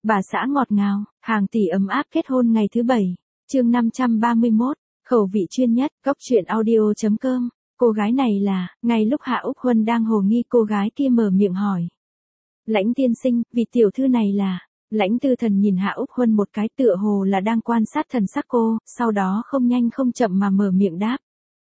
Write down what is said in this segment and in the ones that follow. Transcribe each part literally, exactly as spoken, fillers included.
Bà xã ngọt ngào, hàng tỷ ấm áp kết hôn ngày thứ bảy. Chương năm trăm ba mươi mốt, khẩu vị chuyên nhất, góc truyện audio chấm com. Cô gái này là, ngay lúc Hạ Úc Huân đang hồ nghi cô gái kia mở miệng hỏi. Lãnh tiên sinh, vị tiểu thư này là, Lãnh Tư Thần nhìn Hạ Úc Huân một cái tựa hồ là đang quan sát thần sắc cô, sau đó không nhanh không chậm mà mở miệng đáp.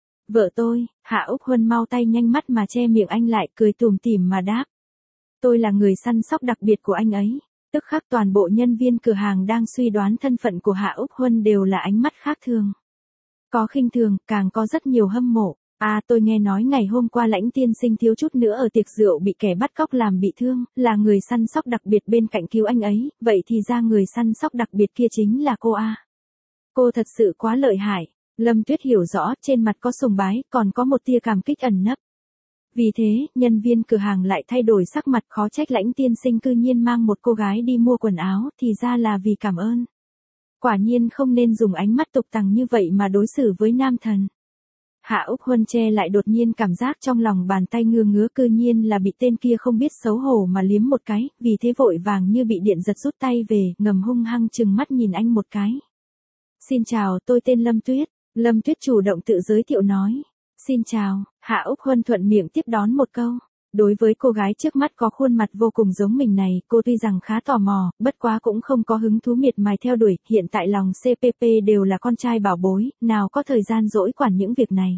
Vợ tôi. Hạ Úc Huân mau tay nhanh mắt mà che miệng anh lại, cười tủm tỉm mà đáp. Tôi là người săn sóc đặc biệt của anh ấy. Tức khắc toàn bộ nhân viên cửa hàng đang suy đoán thân phận của Hạ Úc Huân đều là ánh mắt khác thường. Có khinh thường, càng có rất nhiều hâm mộ. À, tôi nghe nói ngày hôm qua Lãnh tiên sinh thiếu chút nữa ở tiệc rượu bị kẻ bắt cóc làm bị thương, là người săn sóc đặc biệt bên cạnh cứu anh ấy, vậy thì ra người săn sóc đặc biệt kia chính là cô à. Cô thật sự quá lợi hại. Lâm Tuyết hiểu rõ, trên mặt có sùng bái, còn có một tia cảm kích ẩn nấp. Vì thế, nhân viên cửa hàng lại thay đổi sắc mặt, khó trách Lãnh tiên sinh cư nhiên mang một cô gái đi mua quần áo, thì ra là vì cảm ơn. Quả nhiên không nên dùng ánh mắt tục tằng như vậy mà đối xử với nam thần. Hạ Úc Huân che lại đột nhiên cảm giác trong lòng bàn tay ngứa ngứa, cư nhiên là bị tên kia không biết xấu hổ mà liếm một cái, vì thế vội vàng như bị điện giật rút tay về, ngầm hung hăng trừng mắt nhìn anh một cái. Xin chào, tôi tên Lâm Tuyết. Lâm Tuyết chủ động tự giới thiệu nói. Xin chào. Hạ Úc Huân thuận miệng tiếp đón một câu. Đối với cô gái trước mắt có khuôn mặt vô cùng giống mình này, cô tuy rằng khá tò mò, bất quá cũng không có hứng thú miệt mài theo đuổi, hiện tại lòng xê pê pê đều là con trai bảo bối, nào có thời gian dỗi quản những việc này.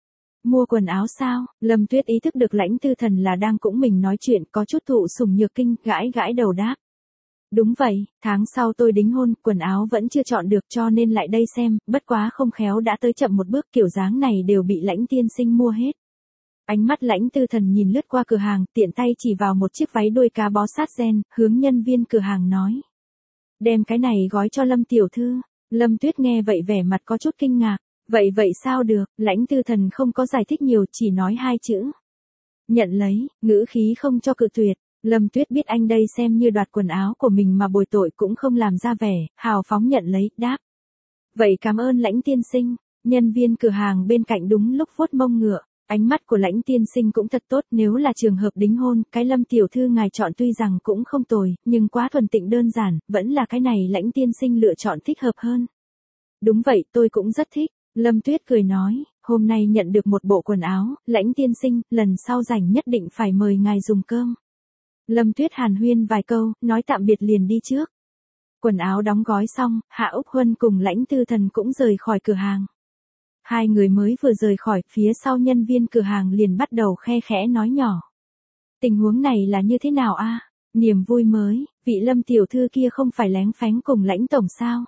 Mua quần áo sao? Lâm Tuyết ý thức được Lãnh Tư Thần là đang cũng mình nói chuyện, có chút thụ sủng nhược kinh, gãi gãi đầu đáp. Đúng vậy, tháng sau tôi đính hôn, quần áo vẫn chưa chọn được cho nên lại đây xem, bất quá không khéo đã tới chậm một bước, kiểu dáng này đều bị Lãnh tiên sinh mua hết. Ánh mắt Lãnh Tư Thần nhìn lướt qua cửa hàng, tiện tay chỉ vào một chiếc váy đuôi cá bó sát ren, hướng nhân viên cửa hàng nói. Đem cái này gói cho Lâm tiểu thư. Lâm Tuyết nghe vậy vẻ mặt có chút kinh ngạc. Vậy vậy sao được? Lãnh Tư Thần không có giải thích nhiều, chỉ nói hai chữ. Nhận lấy, ngữ khí không cho cự tuyệt. Lâm Tuyết biết anh đây xem như đoạt quần áo của mình mà bồi tội cũng không làm ra vẻ, hào phóng nhận lấy, đáp. Vậy cảm ơn Lãnh tiên sinh. Nhân viên cửa hàng bên cạnh đúng lúc vuốt mông ngựa. Ánh mắt của Lãnh tiên sinh cũng thật tốt, nếu là trường hợp đính hôn, cái Lâm tiểu thư ngài chọn tuy rằng cũng không tồi, nhưng quá thuần tịnh đơn giản, vẫn là cái này Lãnh tiên sinh lựa chọn thích hợp hơn. Đúng vậy, tôi cũng rất thích. Lâm Tuyết cười nói, hôm nay nhận được một bộ quần áo, Lãnh tiên sinh, lần sau rảnh nhất định phải mời ngài dùng cơm. Lâm Tuyết hàn huyên vài câu, nói tạm biệt liền đi trước. Quần áo đóng gói xong, Hạ Úc Huân cùng Lãnh Tư Thần cũng rời khỏi cửa hàng. Hai người mới vừa rời khỏi, phía sau nhân viên cửa hàng liền bắt đầu khe khẽ nói nhỏ. Tình huống này là như thế nào a? Niềm vui mới, vị Lâm tiểu thư kia không phải lén phén cùng Lãnh tổng sao?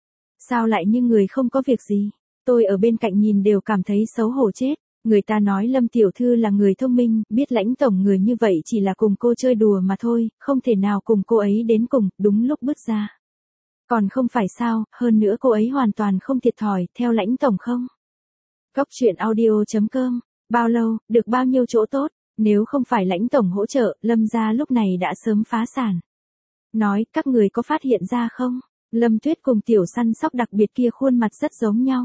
Sao lại như người không có việc gì? Tôi ở bên cạnh nhìn đều cảm thấy xấu hổ chết. Người ta nói Lâm tiểu thư là người thông minh, biết Lãnh tổng người như vậy chỉ là cùng cô chơi đùa mà thôi, không thể nào cùng cô ấy đến cùng, đúng lúc bước ra. Còn không phải sao, hơn nữa cô ấy hoàn toàn không thiệt thòi, theo Lãnh tổng không? Góc truyện audio chấm com. Bao lâu, được bao nhiêu chỗ tốt, nếu không phải Lãnh tổng hỗ trợ, Lâm gia lúc này đã sớm phá sản. Nói, các người có phát hiện ra không? Lâm Tuyết cùng tiểu săn sóc đặc biệt kia khuôn mặt rất giống nhau.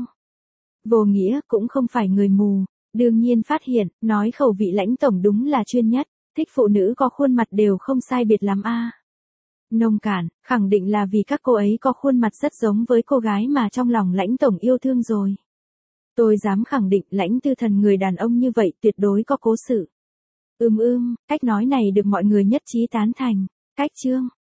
Vô nghĩa, cũng không phải người mù. Đương nhiên phát hiện, nói khẩu vị Lãnh tổng đúng là chuyên nhất, thích phụ nữ có khuôn mặt đều không sai biệt lắm a. À. Nông cạn, khẳng định là vì các cô ấy có khuôn mặt rất giống với cô gái mà trong lòng Lãnh tổng yêu thương rồi. Tôi dám khẳng định Lãnh Tư Thần người đàn ông như vậy tuyệt đối có cố sự. Ưm ưm, cách nói này được mọi người nhất trí tán thành. Cách chương.